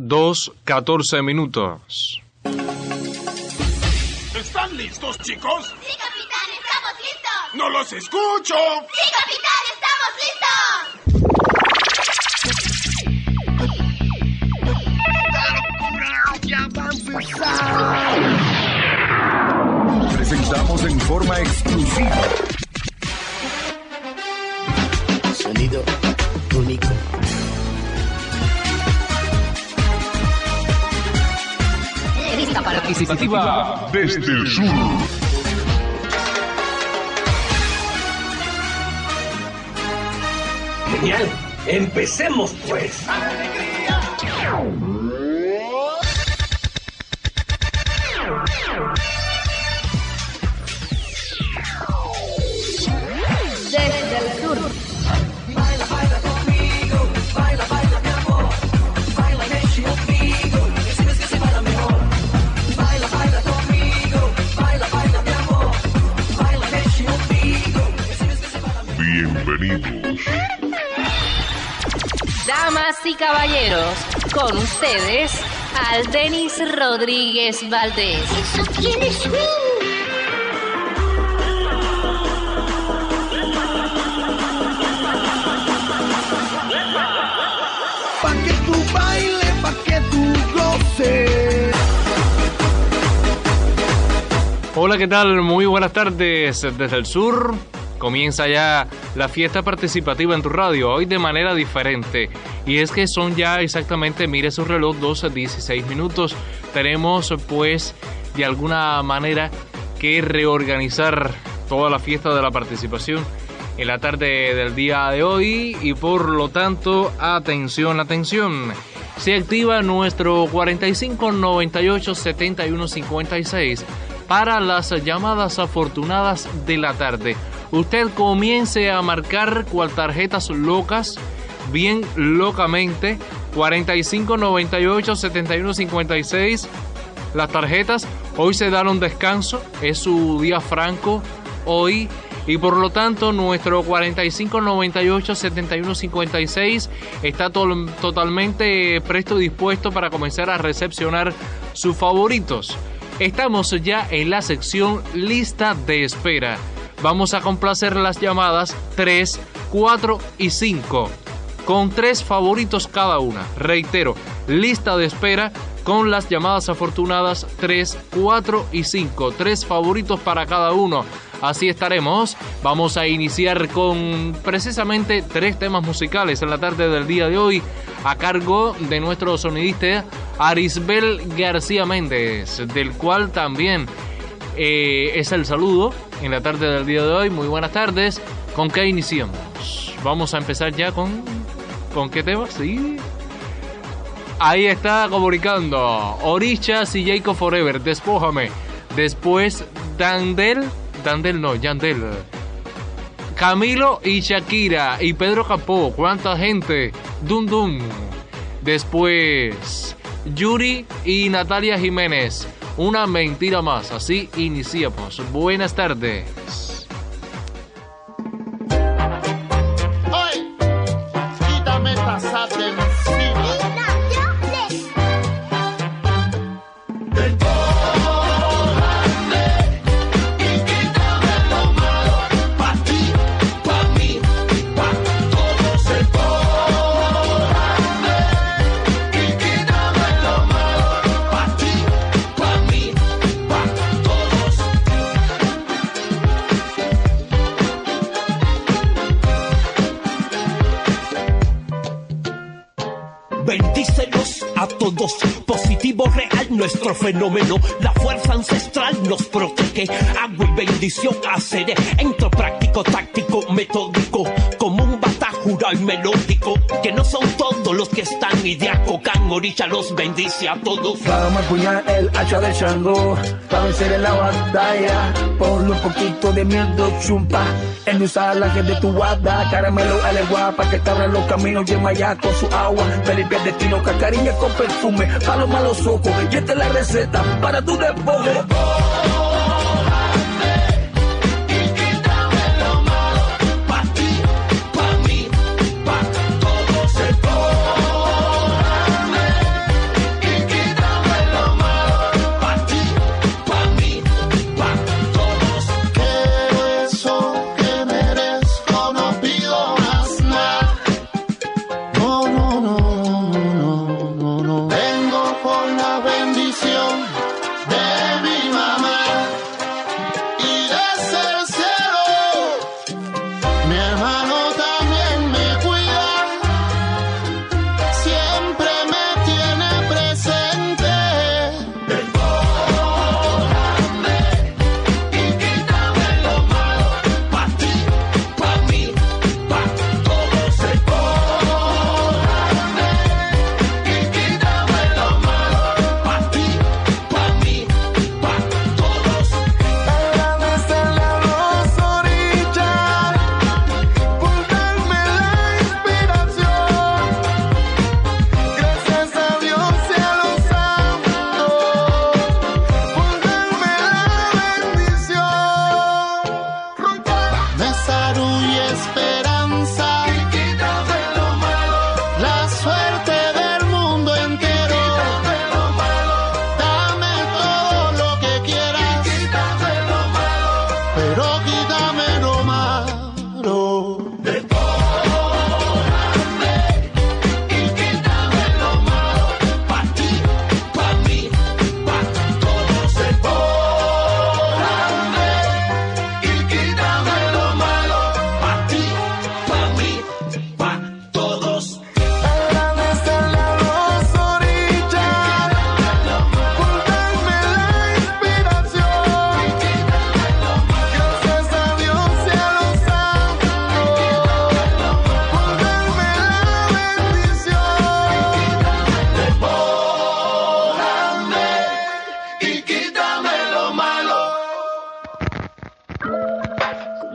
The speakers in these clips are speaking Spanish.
2:14 minutos. ¿Están listos, chicos? ¡Sí, capitán! ¡Estamos listos! ¡No los escucho! ¡Sí, capitán! ¡Estamos listos! ¡Ya va a empezar! Presentamos en forma exclusiva. Sonido único. Lista participativa desde el sur. Genial, empecemos pues. desde el sur. Baila, baila conmigo, baila, baila mi amor, baila y mexe conmigo, que sabes que se baila mejor. Baila, baila conmigo, baila, baila mi amor, baila y mexe conmigo, que sabes que se baila mejor. Bienvenidos. Damas y caballeros, con ustedes, Aldenis Rodríguez Valdés. ¡Eso tiene swing! Pa' que tú bailes, pa' que tú goces. Hola, ¿qué tal? Muy buenas tardes desde el sur. Comienza ya la fiesta participativa en tu radio, hoy de manera diferente. Y es que son ya exactamente, mire su reloj, 12:16 minutos. Tenemos pues de alguna manera que reorganizar toda la fiesta de la participación en la tarde del día de hoy. Y por lo tanto, atención, atención. Se activa nuestro 4598-7156 para las llamadas afortunadas de la tarde. Usted comience a marcar cual tarjetas locas, bien locamente, 4598-7156. Las tarjetas hoy se dan un descanso, es su día franco hoy, y por lo tanto nuestro 4598-7156 está totalmente presto y dispuesto para comenzar a recepcionar sus favoritos. Estamos ya en la sección lista de espera. Vamos a complacer las llamadas 3, 4 y 5, con 3 favoritos cada una. Reitero, lista de espera con las llamadas afortunadas 3, 4 y 5. 3 favoritos para cada uno. Así estaremos. Vamos a iniciar con precisamente 3 temas musicales en la tarde del día de hoy, a cargo de nuestro sonidista Arisbel García Méndez, del cual también es el saludo en la tarde del día de hoy. Muy buenas tardes. ¿Con qué iniciamos? Vamos a empezar ya con qué tema. Sí. Ahí está comunicando Orichas y Jacob Forever, Despójame. Después Yandel. Camilo y Shakira y Pedro Capó, ¿cuánta gente? Dum Dum. Después Yuri y Natalia Jiménez, Una mentira más. Así iniciamos. Buenas tardes. Hoy, quítame esta sat de encima. Bendícenos a todos, positivo real nuestro fenómeno, la fuerza ancestral nos protege, agua y bendición haceré, entro práctico, táctico, metódico, como un batajura y melódico, que no son todos los que están y de Acocán, Oricha los bendice a todos. Vamos a empuñar el hacha de Shango, para vencer en la batalla, ponle un poquito de miedo, chumpa, en usar la gente de tu guarda, caramelo a la guapa, que te abran los caminos, lleva ya con su agua, Felipe el destino, cacarilla con perfume, pa' los malos ojos, y esta es la receta para tu despojo.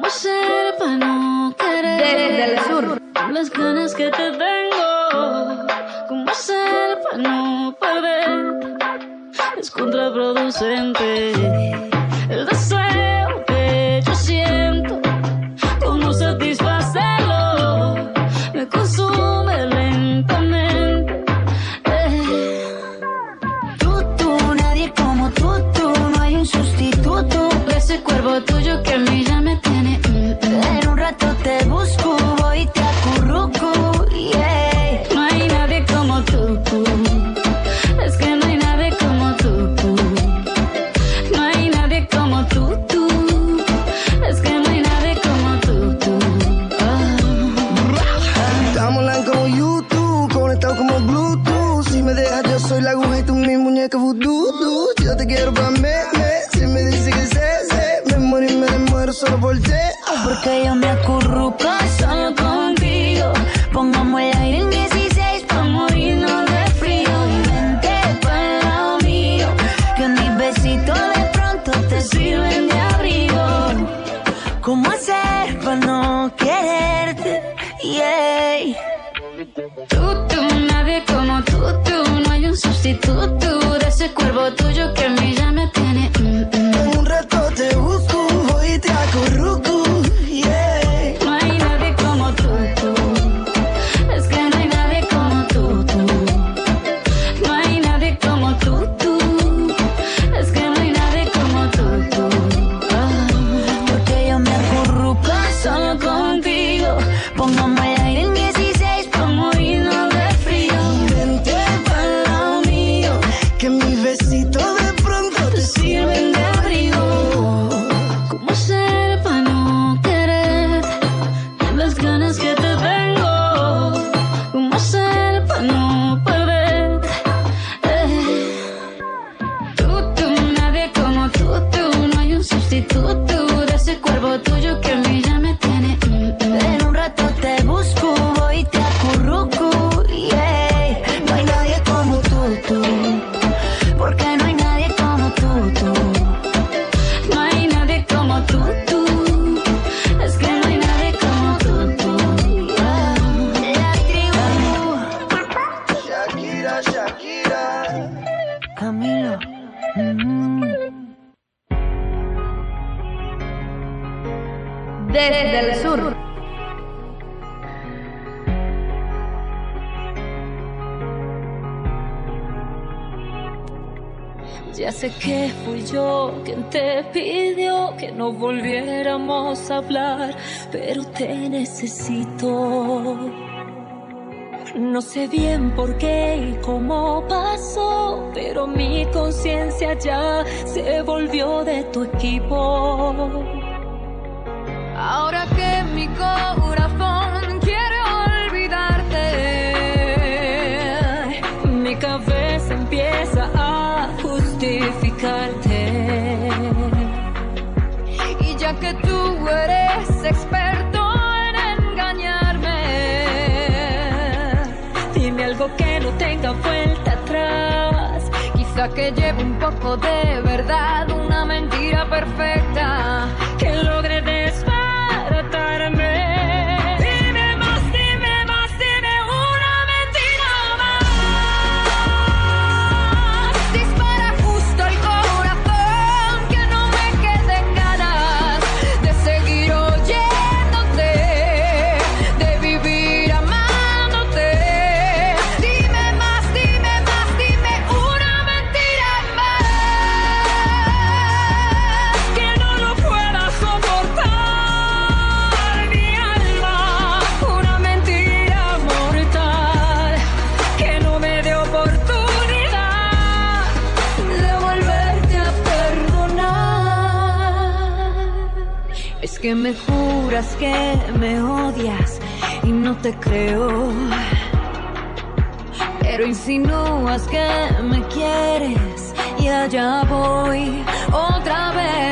¿Cómo hacer para no querer? Desde el sur. Las ganas que te tengo. ¿Cómo hacer para no perder? Es contraproducente. El deseo que yo siento, ¿cómo satisfacerlo? Me consume lentamente. Nadie como tú, no hay un sustituto de ese cuerpo tuyo que a mí ya me tiene. En un rato te busco, voy y te acurruco, yeah. No hay nadie como tú. Es que no hay nadie como tú. No hay nadie como tú. Es que no hay nadie como tú. Estamos online como YouTube, conectados como Bluetooth. Si me dejas yo soy la aguja y tú mi muñeca voodoo. Yo te quiero pa' si me dice que sé, me muero y me desmuero solo por ti. Porque yo me acurruco solo contigo. Pongamos el aire en 16 pa' morirnos de frío. Y vente pa'l lado mío, que mis besitos de pronto te sirven de abrigo. ¿Cómo hacer pa' no quererte? Yeah. Nadie como tú. No hay un sustituto de ese cuerpo tuyo que a mí ya me tiene. En un rato te busco, voy y te acurruco, yeah. No hay nadie como tú. Es que no hay nadie como tú. No hay nadie como tú. Es que no hay nadie como tú. Porque yo me acurruco solo contigo. Pongamos el aire en 16 pa' morirnos de frío. Vente pa'l lado mío, que mis besitos de pronto te sirven de abrigo. ¿Cómo hacer para no querer? Las ganas que te tengo. ¿Cómo hacer para no perder? Nadie como tú. No hay un sustituto de ese cuerpo tuyo que a mí ya me tiene. En un rato te busco, voy y te acurruco, yeah. No hay nadie como tú. Porque no hay nadie como tú. No hay nadie como tú. Es que no hay nadie como tú. La tribu. Shakira. Camilo. Desde el sur. Ya sé que fui yo quien te pidió que no volviéramos a hablar, pero te necesito. No sé bien por qué y cómo pasó, pero mi conciencia ya se volvió de tu equipo. Ahora que mi corazón quiere olvidarte, mi cabeza empieza a justificarte. Y ya que tú eres experto en engañarme, dime algo que no tenga vuelta atrás. Quizá que lleve un poco de verdad, una mentira perfecta que logre desbaratarme. Dime más, dime una mentira más. Dispara justo el corazón, que no me queden ganas de seguir oyéndote, de vivir amándote. Dime más, dime una mentira más, que no lo pueda soportar mi alma. Una mentira mortal que no me dé oportunidad de volverte a perdonar. Es que me juras que me odias y no te creo, pero insinúas que me quieres y allá voy otra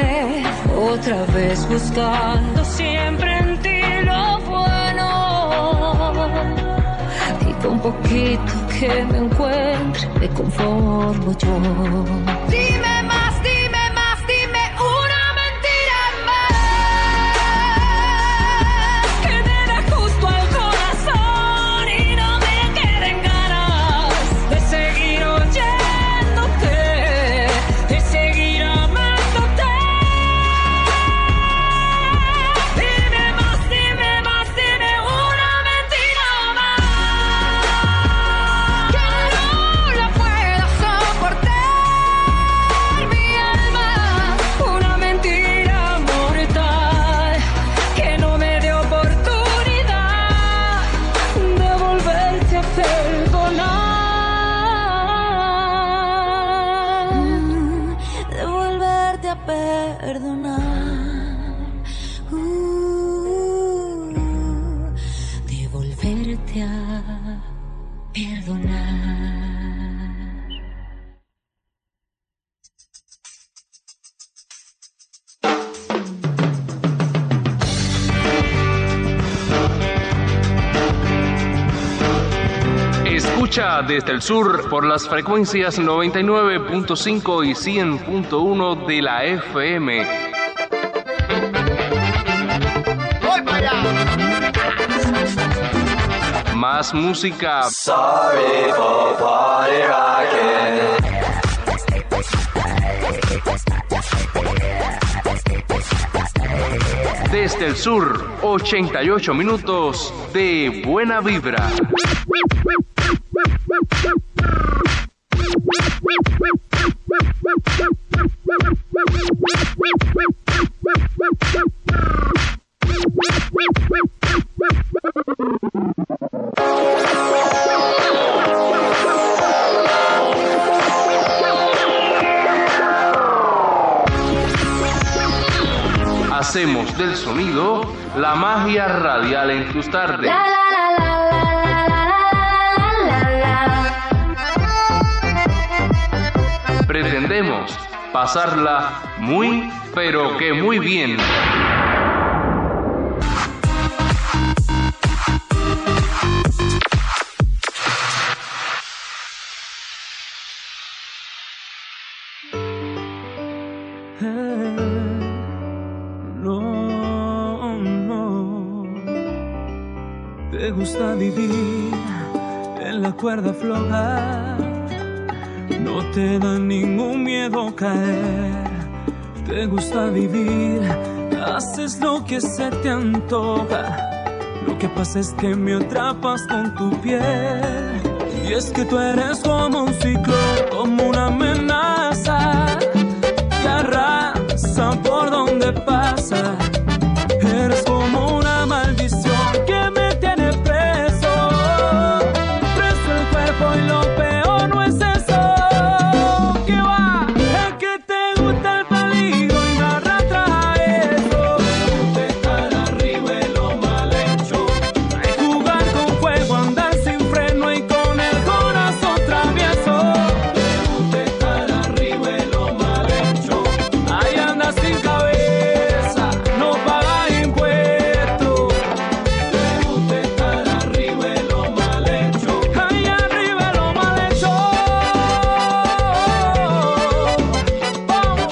vez buscando siempre en ti lo bueno, y con poquito que me encuentre me conformo yo. Dime más, dime una mentira más. escucha desde el sur por las frecuencias 99.5 y 100.1 de la FM. ¡Voy para allá! Más música. Sorry for party rocking. Desde el sur, 88 minutos de buena vibra. Hacemos del sonido la magia radial en tus tardes. Pretendemos pasarla muy, pero que muy bien. Te gusta vivir en la cuerda floja, no te da ningún miedo caer. Te gusta vivir, haces lo que se te antoja. Lo que pasa es que me atrapas con tu piel. Y es que tú eres como un ciclón, como una amenaza que arrasa por donde pasa. Eres como una maldición que me tiene preso el cuerpo, y lo peor no es eso. ¿Qué va? Es que te gusta el peligro y me arrastra a eso. De estar arriba es lo mal hecho. Hay jugar con fuego, andar sin freno y con el corazón travieso. De estar arriba es lo mal hecho. Ahí andas sin cabeza, no pagas impuestos. Te gusta estar arriba es lo mal hecho. Ahí arriba es lo mal hecho. Vamos.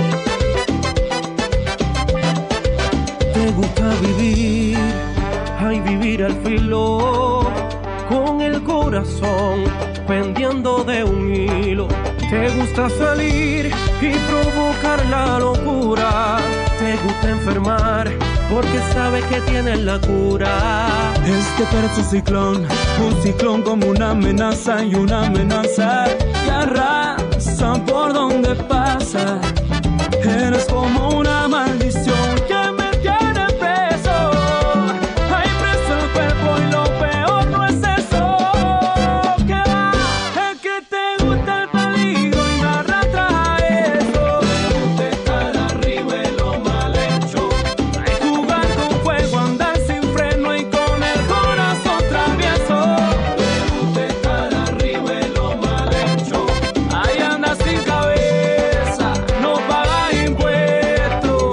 Te gusta vivir, ay, vivir al filo, con el corazón pendiendo de un hilo. Te gusta salir y provocar la locura. Te gusta enfermar porque sabes que tienes la cura. Es que tú eres un ciclón como una amenaza y una amenaza que arrasa por donde pasa. Eres como una maldición que me tiene preso. Hay preso el cuerpo y lo peor no es eso. ¿Qué va? Es que te gusta el peligro y me arrastra a eso. De estar arriba es lo mal hecho. Hay jugar con fuego, andar sin freno y con el corazón travieso. De estar arriba es lo mal hecho. Ahí andas sin cabeza, no pagas impuestos.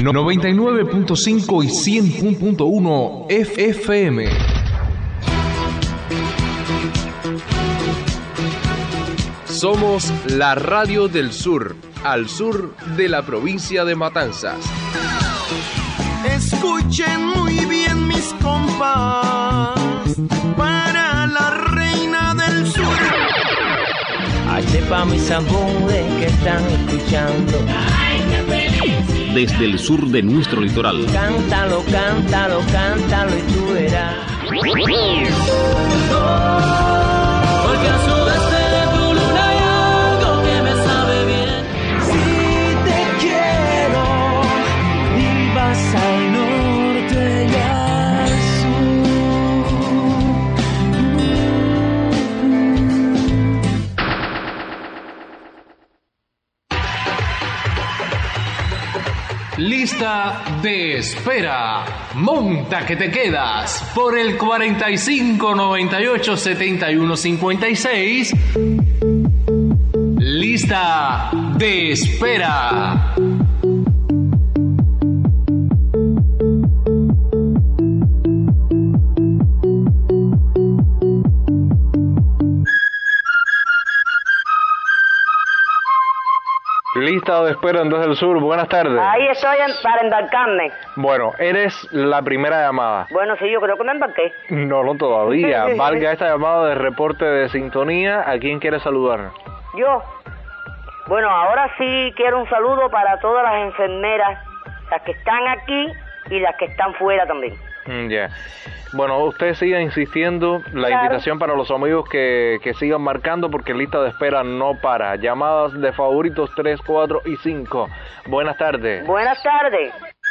99.5 y 100.1 FM. Somos la radio del sur, al sur de la provincia de Matanzas. Escuchen muy bien mis compas, para la reina del sur. Hace pa' mis amores que están escuchando. ¡Ay, qué feliz! Desde el sur de nuestro litoral. Cántalo, cántalo, cántalo y tú verás. Porque al sudeste de tu luna hay algo que me sabe bien. Si te quiero y vas al norte y al Lista de espera. Monta que te quedas por el 45 98 71 56. Lista de espera. Lista de espera en Desde el Sur, buenas tardes. Ahí estoy para embarcarme. Bueno, eres la primera llamada. Bueno, sí, yo creo que me embarqué. No todavía. Valga esta llamada de reporte de sintonía. ¿A quién quieres saludar? Yo. Bueno, ahora sí quiero un saludo para todas las enfermeras, las que están aquí y las que están fuera también. Ya. Bueno, usted siga insistiendo, la invitación para los amigos que sigan marcando porque lista de espera no para. Llamadas de favoritos 3, 4 y 5. Buenas tardes. Buenas tardes.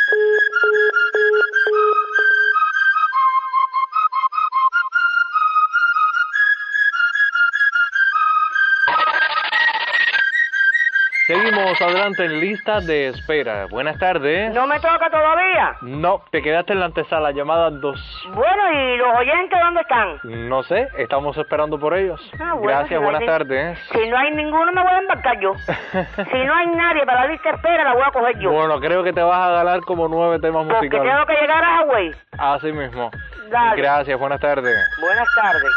Seguimos adelante en lista de espera. Buenas tardes. ¿No me toca todavía? No, te quedaste en la antesala, llamada 2. Bueno, ¿y los oyentes dónde están? No sé, estamos esperando por ellos. Bueno, gracias, si buenas tardes. Si no hay ninguno, me voy a embarcar yo. Si no hay nadie para la lista de espera, la voy a coger yo. Bueno, creo que te vas a ganar como 9 temas musicales. Porque tengo que llegar a Hawái. Así mismo. Dale. Gracias, buenas tardes. Buenas tardes.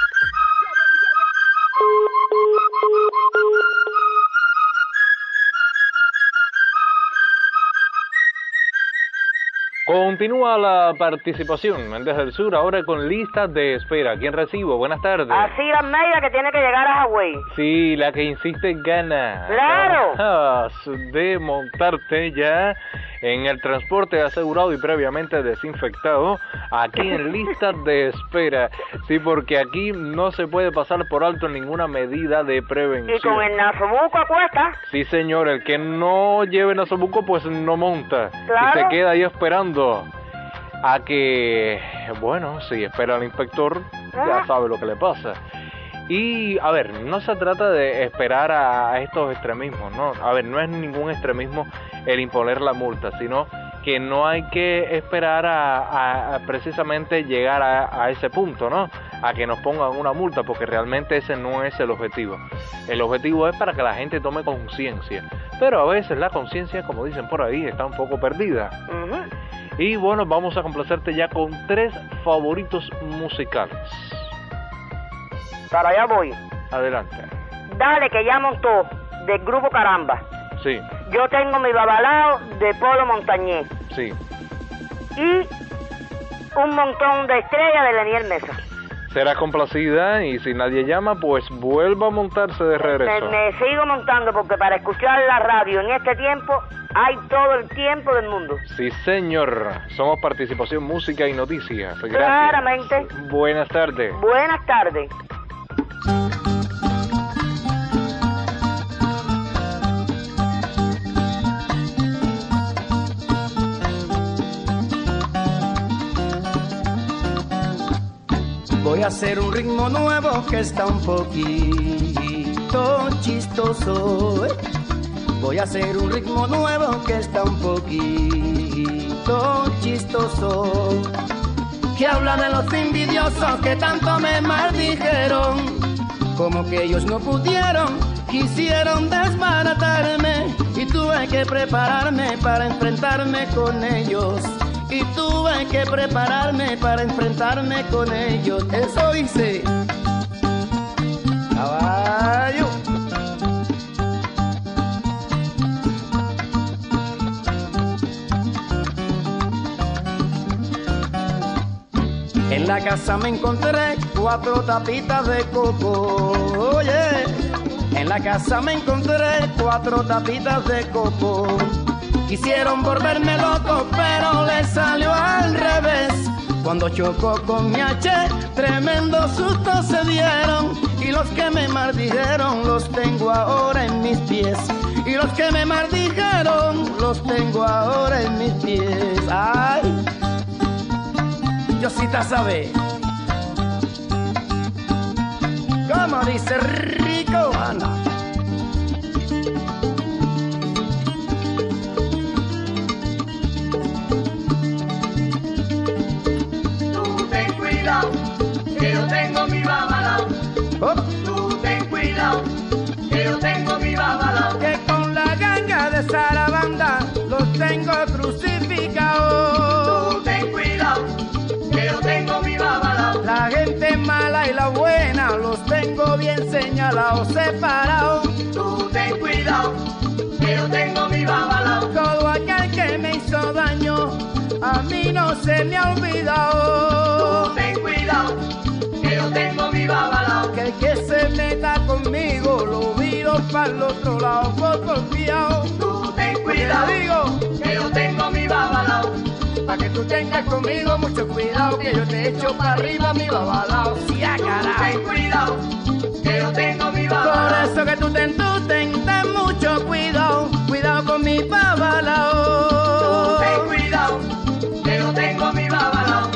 Continúa la participación Desde el Sur, ahora con listas de espera. ¿Quién recibo? Buenas tardes. Así la Almeida que tiene que llegar a Hawái. Sí, la que insiste gana. ¡Claro! De montarte ya en el transporte asegurado y previamente desinfectado, aquí en listas de espera. Sí, porque aquí no se puede pasar por alto ninguna medida de prevención. ¿Y con el nasobuco a cuesta? Sí, señor, el que no lleve nasobuco pues no monta. Claro. Y se queda ahí esperando a que, bueno, si espera al inspector, ya sabe lo que le pasa. Y, a ver, no se trata de esperar a estos extremismos, ¿no? A ver, no es ningún extremismo el imponer la multa, sino que no hay que esperar a precisamente llegar a ese punto, ¿no? A que nos pongan una multa, porque realmente ese no es el objetivo. El objetivo es para que la gente tome conciencia. Pero a veces la conciencia, como dicen por ahí, está un poco perdida. Y bueno, vamos a complacerte ya con 3 favoritos musicales. Para allá voy. Adelante. Dale, que ya montó, del grupo Caramba. Sí. Yo tengo mi babalao de Polo Montañés. Sí. Y un montón de estrellas de Leniel Mesa. Será complacida y si nadie llama, pues vuelva a montarse de regreso. Me sigo montando porque para escuchar la radio en este tiempo hay todo el tiempo del mundo. Sí, señor. Somos Participación, Música y Noticias. Gracias. Claramente. Buenas tardes. Buenas tardes. Voy a hacer un ritmo nuevo que está un poquito chistoso. Voy a hacer un ritmo nuevo que está un poquito chistoso. Que habla de los envidiosos que tanto me maldijeron. Como que ellos no pudieron, quisieron desbaratarme y y tuve que prepararme para enfrentarme con ellos. Y tuve que prepararme para enfrentarme con ellos. Eso dice. Caballo. En la casa me encontré 4 tapitas de coco. Oye, en la casa me encontré 4 tapitas de coco. Quisieron volverme loco, pero les salió al revés. Cuando chocó con mi H, tremendo susto se dieron. Y los que me maldijeron los tengo ahora en mis pies. Y los que me maldijeron los tengo ahora en mis pies. Ay, Diosita sabe. Como dice Rico, anda. Que yo tengo mi babalao. Tú ten cuidado, que yo tengo mi babalao. Que con la ganga de Sarabanda los tengo crucificados. Tú ten cuidado, que yo tengo mi babalao. La gente mala y la buena los tengo bien señalados, separados. Tú ten cuidado, que yo tengo mi babalao. Todo aquel que me hizo daño a mí no se me ha olvidado. Tú ten cuidado, que yo tengo mi babalao. Que el que se meta conmigo lo miro para el otro lado por confiado. Tú ten cuidado, digo, que yo tengo mi babalao. Pa' que tú tengas conmigo mucho cuidado, que yo te echo para arriba mi babalao. Sí, a carajo. Ten cuidado, que yo tengo mi babalao. Por eso que tú ten mucho cuidado, cuidado con mi babalao. Ten cuidado, que yo tengo mi babalao.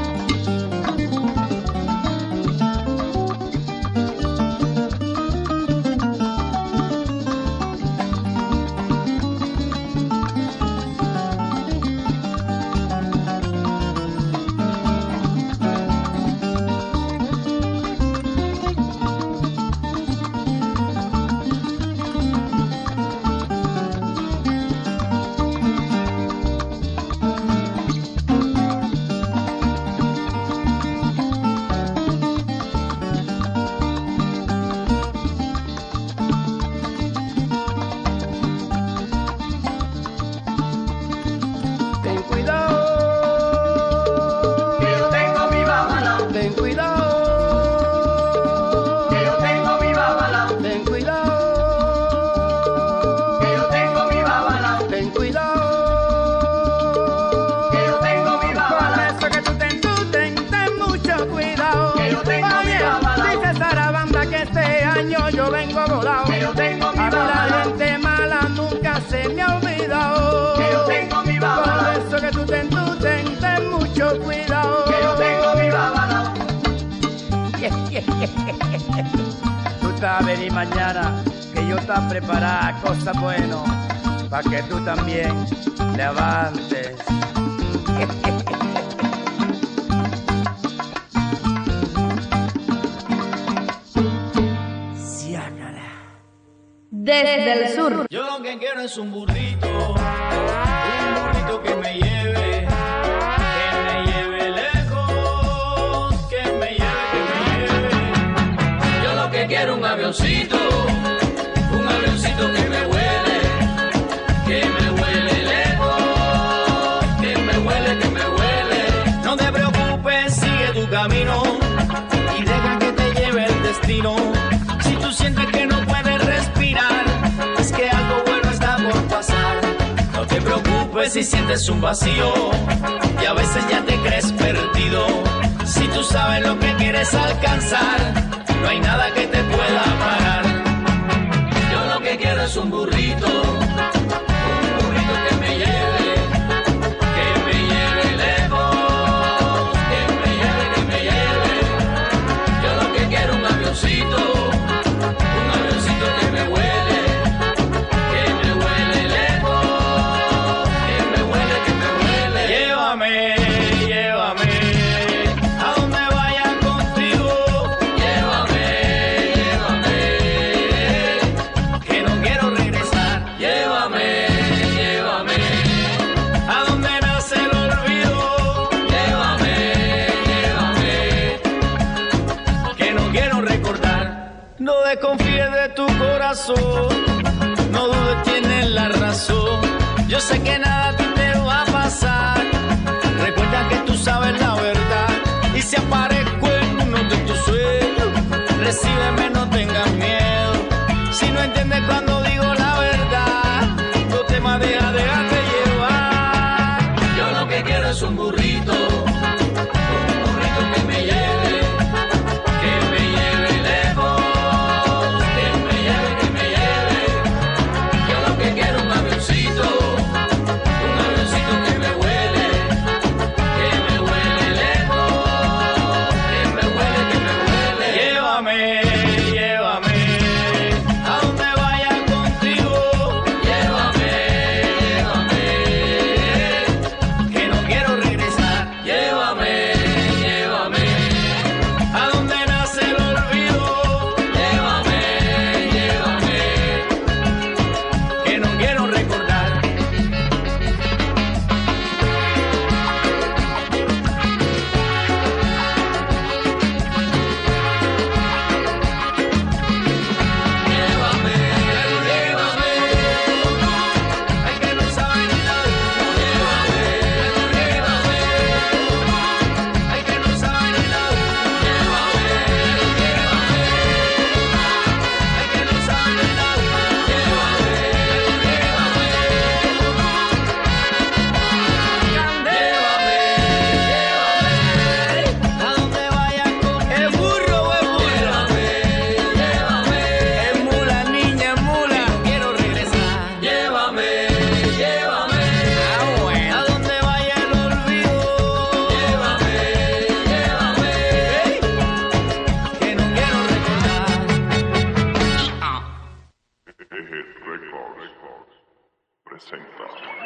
Tú estás a venir mañana, que yo está preparada cosas buenas, para que tú también levantes. Desde el sur. Yo lo que quiero es un burrito que me lleve lejos, que me lleve. Yo lo que quiero es un avioncito que me huele lejos, que me huele. No te preocupes, sigue tu camino y deja que te lleve el destino. Si tú sientes que no puedes respirar, es que algo bueno está por pasar. No te preocupes si sientes un vacío y a veces ya te crees perdido. Si tú sabes lo que quieres alcanzar, no hay nada que te pueda parar. Yo lo que quiero es un burrito que me lleve lejos, que me lleve. Yo lo que quiero es un avioncito que me huele lejos, que me huele. Llévame a donde vaya contigo. Llévame, que no quiero regresar. No desconfíes de tu corazón, no dudes, tienes la razón. Yo sé que nada a ti te va a pasar. Recuerda que tú sabes la verdad. Y si aparezco en uno de tus sueños, recíbeme, no tengas miedo. Si no entiendes cuando digo la verdad, no te mareas, déjate llevar. Yo lo que quiero es un burrito, que me lleve lejos, que me lleve. Yo lo que quiero es un avioncito que me huele lejos, que me huele. Llévame, a donde vaya contigo. Llévame, que no quiero regresar. Llévame, a donde nace el olvido. Llévame, que no quiero recordar. Llévame, ay que no sabe ni la luna. Llévame, ay que no sabe ni la luna. Llévame, ay que no sabe ni la luna. Llévame, a donde vaya con el burro o el burro. Es mula, niña, es mula, quiero regresar. Llévame, a donde vaya el olvido. Llévame, que no quiero recordar. Records presenta.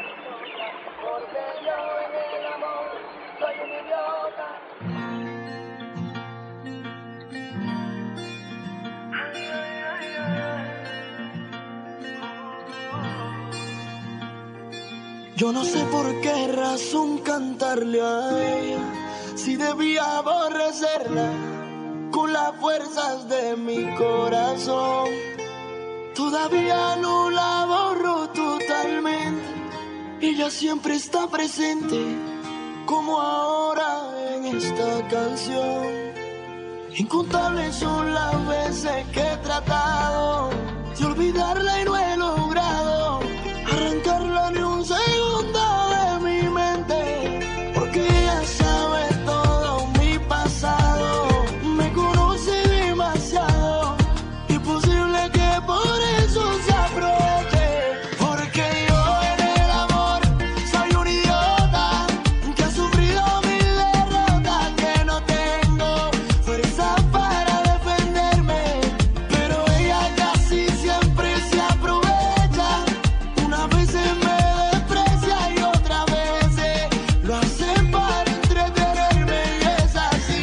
Yo no sé por qué razón cantarle a ella, si debía aborrecerla con las fuerzas de mi corazón. Todavía no la borro totalmente, ella siempre está presente, como ahora en esta canción. Incontables son las veces que he tratado de olvidarla y no he logrado arrancarla ni un segundo de mi mente, porque ella sabe todo mi pasado, me conoce demasiado, imposible que por eso se aproveche, porque yo en el amor soy un idiota que ha sufrido mil derrotas, que no tengo fuerza para defenderme, pero ella casi siempre se aprovecha. Una vez me desprecia y otra vez lo hace para entretenerme, y es así.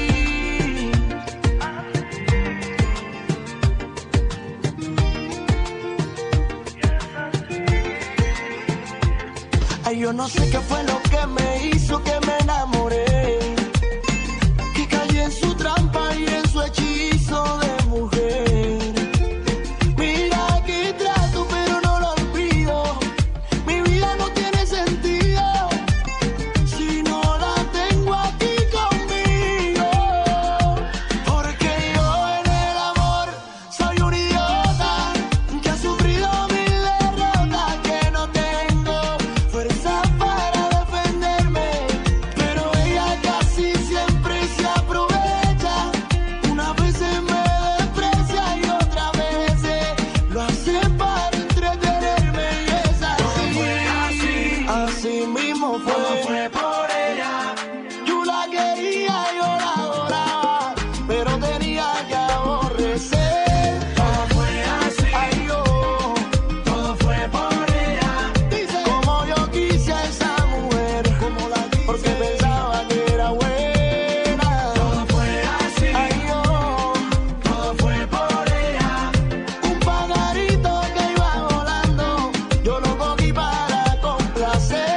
Ay, yo no sé qué fue lo que me hizo que me enamoré, que caí en su trampa y en su hechizo de mujer. Mira que trato pero no lo olvido, mi vida no tiene sentido si no la tengo aquí conmigo, porque yo en el amor soy un idiota que ha sufrido mil derrotas, que no tengo fuerza para defenderme, pero ella casi siempre se aprovecha. Una vez me desprecia y otra vez lo hace para entretenerme, y es así. Así mismo fue por ella. Yo la quería, yo la adoraba, pero tenía que aborrecer. Todo fue así. Ay, yo. Todo fue por ella. Dice, como yo quise a esa mujer, como la quise, porque pensaba que era buena. Todo fue así. Ay, yo. Todo fue por ella. Un pajarito que iba volando, yo lo cogí para complacerla.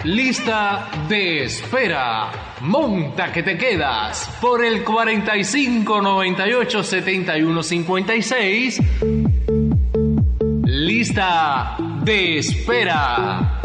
Lista de espera. Monta que te quedas por el 45 98 71 56. Lista de espera.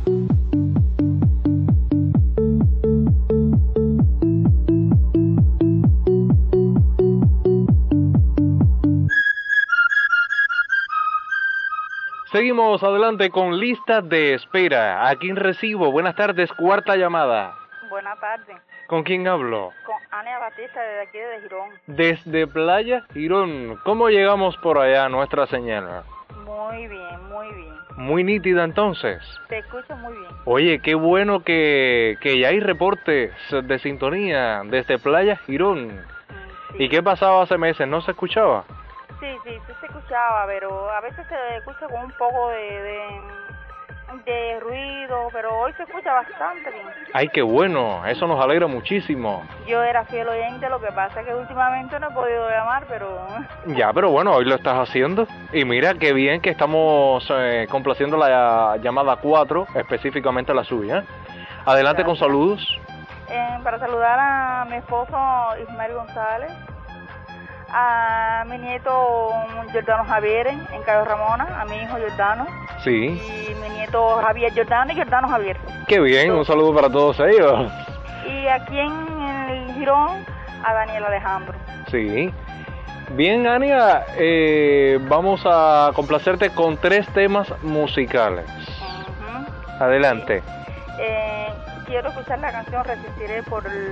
Seguimos adelante con lista de espera. ¿A quién recibo? Buenas tardes, cuarta llamada. Buenas tardes. ¿Con quién hablo? Con Ania Batista desde aquí de Girón. Desde Playa Girón. ¿Cómo llegamos por allá, nuestra señal? Muy bien, muy bien. Muy nítida entonces. Te escucho muy bien. Oye, qué bueno que ya hay reportes de sintonía desde Playa Girón. Sí. ¿Y qué pasaba hace meses? ¿No se escuchaba? Sí se escuchaba, pero a veces se escucha con un poco de ruido, pero hoy se escucha bastante bien. Ay, qué bueno, eso nos alegra muchísimo. Yo era fiel oyente, lo que pasa es que últimamente no he podido llamar, pero... Ya, pero bueno, hoy lo estás haciendo. Y mira qué bien que estamos complaciendo la llamada 4, específicamente la suya. Adelante. Gracias. Con saludos. Para saludar a mi esposo Ismael González, a mi nieto Jordano Javier en Cayo Ramona, a mi hijo Jordano. Sí. Y mi nieto Javier Jordano y Jordano Javier. Qué bien, un saludo para todos ellos. Y aquí en el Girón, a Daniel Alejandro. Sí. Bien, Ania, vamos a complacerte con 3 temas musicales. Adelante. Quiero escuchar la canción Resistiré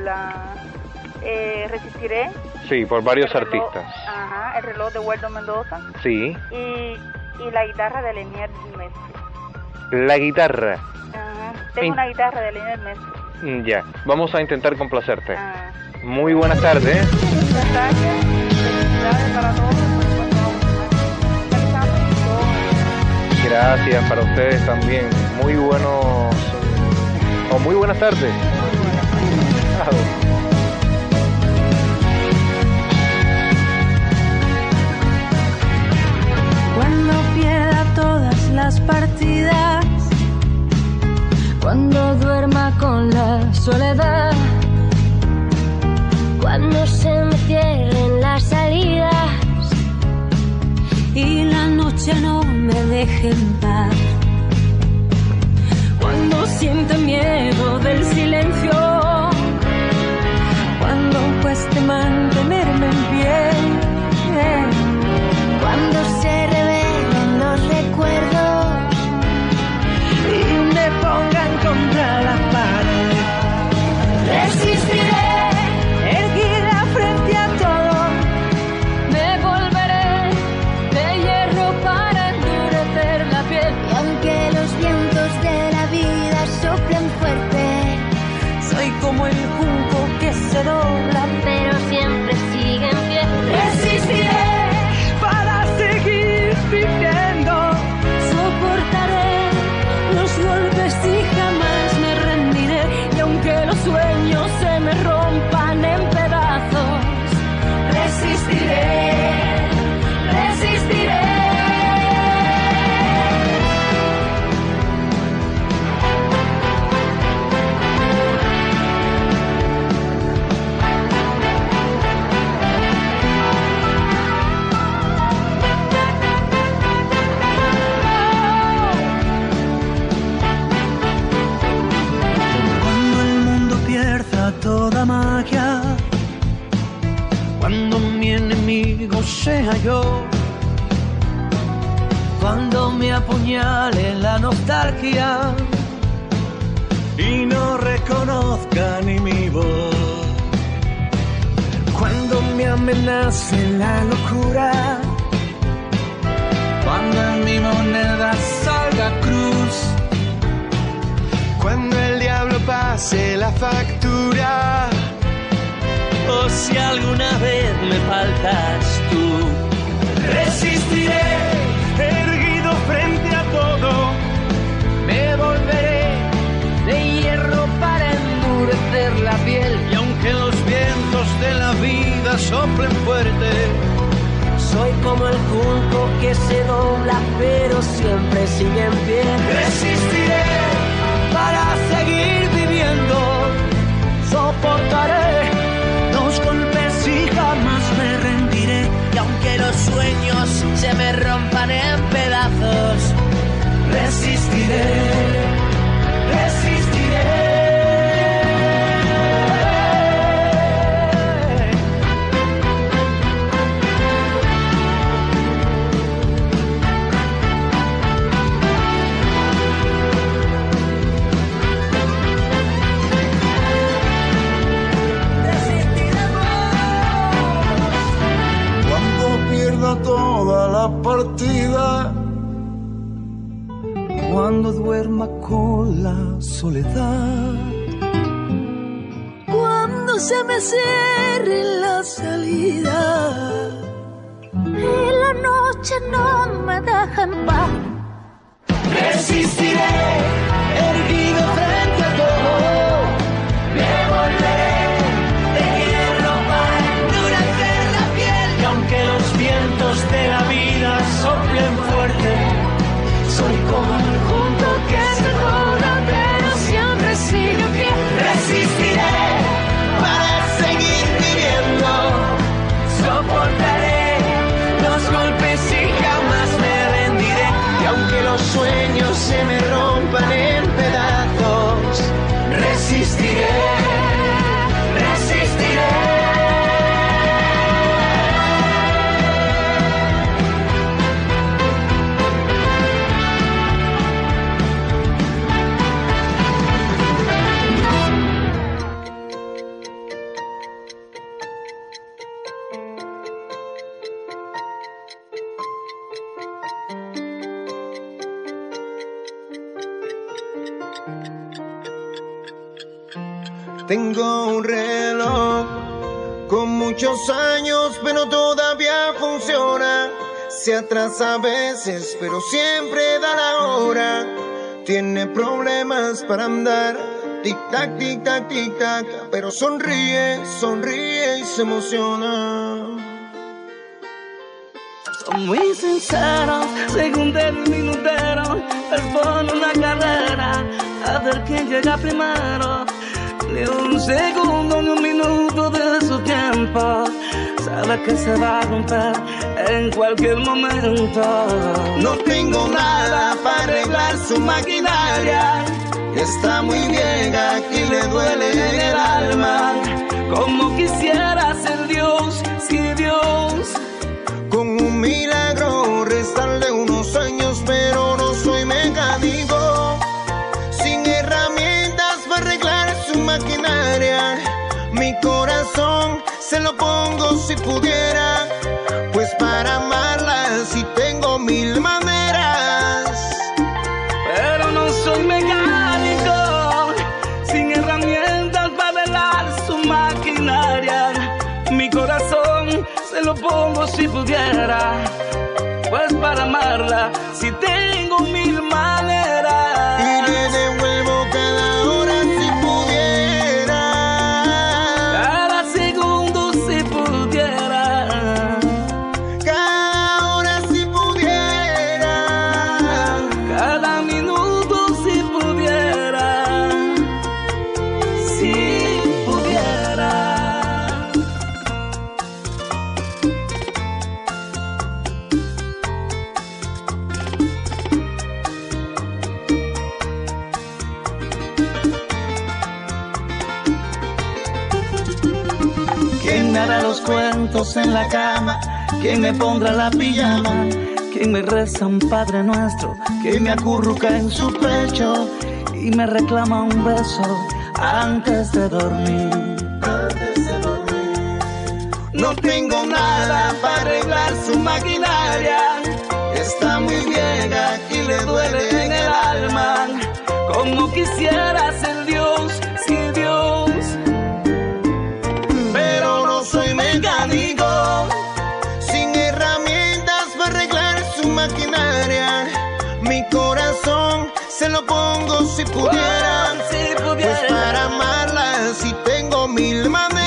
Resistiré. Sí, por varios artistas. Ajá, El reloj de Waldo Mendoza. Sí. Y la guitarra de Lenier Messi. La guitarra. Ajá, tengo una guitarra de Lenier Messi. Ya, vamos a intentar complacerte. Muy buenas tardes. Buenas tardes. Felicidades para todos. Gracias para ustedes también. Muy buenas tardes. Cuando pierda todas las partidas, cuando duerma con la soledad, cuando se me cierren las salidas y la noche no me deje en paz, cuando sienta miedo del silencio, cuando cueste mantenerme en pie, cuando se revelen los recuerdos y me pongan contra la pared, resistiré, erguida frente a todo, me volveré de hierro para endurecer la piel. Y aunque los vientos de la vida soplen fuerte, soy como el junco que se dobla, pero siempre sigue en pie. Resistiré para seguir viviendo, soportaré los golpes y jamás me rendiré. Y aunque los sueños se me rompan en pedazos, resistiré, resistiré. Toda magia, cuando mi enemigo sea yo, cuando me apuñale la nostalgia y no reconozca ni mi voz, cuando me amenace la locura, cuando en mi moneda salga cruz, cuando el diablo pase la factura, o si alguna vez me faltas tú, resistiré, erguido frente a todo, me volveré de hierro para endurecer la piel. Y aunque los vientos de la vida soplen fuerte, soy como el junco que se dobla pero siempre sigue en pie. Resistiré para seguir viviendo. Soportaré los golpes y jamás me rendiré. Y aunque los sueños se me rompan en pedazos, resistiré, resistiré. Toda la partida, cuando duerma con la soledad, cuando se me cierre la salida y la noche no me deja en paz, resistiré, erguido frente a todo, me volveré de hierro para endurecer la piel. Y aunque los vientos de la vida soplen fuerte, soy como el junto que se corta, pero siempre sigue en pie. Resistiré para seguir viviendo, soportaré los golpes y jamás me rendiré. Y aunque los sueños se me rompan en pedazos, resistiré, resistiré. Tengo un reloj con muchos años, pero todavía funciona. Se atrasa a veces, pero siempre da la hora. Tiene problemas para andar, tic-tac, tic-tac, tic-tac, pero sonríe, sonríe y se emociona. Son muy sinceros, segundero y minutero, les pone una carrera a ver quién llega primero. Ni un segundo ni un minuto de su tiempo, sabe que se va a romper en cualquier momento. No tengo nada para arreglar su maquinaria, está muy vieja y le duele en el alma. Como quisiera ser Dios, si Dios con un milagro restarle unos años, pero no soy mecánico, sin herramientas para arreglar su maquinaria. Mi corazón se lo pongo si pudiera, pues para amarla si tengo mil maneras. Pero no soy mecánico, sin herramientas para arreglar su maquinaria. Mi corazón se lo pongo si pudiera, pues para amarla si tengo mil maneras. Y le devuelvo cada hora si pudiera, cada segundo si pudiera, cada hora si pudiera, cada minuto si pudiera, si pudiera. ¿Quién me hará los cuentos en la cama? ¿Quién me pondrá la pijama? ¿Quién me reza un Padre Nuestro? ¿Quién me acurruca en su pecho y me reclama un beso antes de dormir? No tengo nada para arreglar su maquinaria, está muy vieja y le duele en el alma. Como quisiera ser Dios, si Dios, pero no soy mecánico, sin herramientas para arreglar su maquinaria. Mi corazón se lo pongo si pudiera, pues para amarla si tengo mil maneras.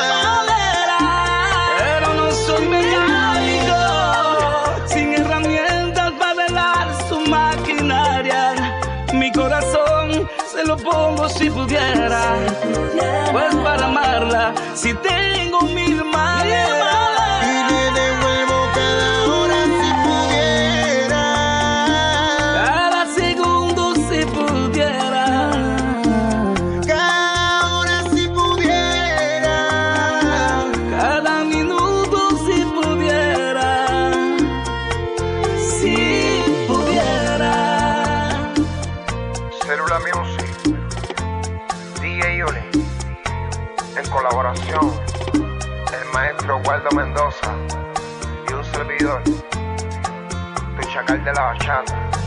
Pero no soy mecánico, sin herramientas para arreglar su maquinaria. Mi corazón se lo pongo si pudiera, pues para amarla si tengo mil males. Y le devuelvo cada hora si pudiera, cada segundo si pudiera, cada hora si pudiera, cada minuto si pudiera, si pudiera. Célula Music, DJ Yuli, en colaboración, el maestro Waldo Mendoza y un servidor, tu chacal de la bachata.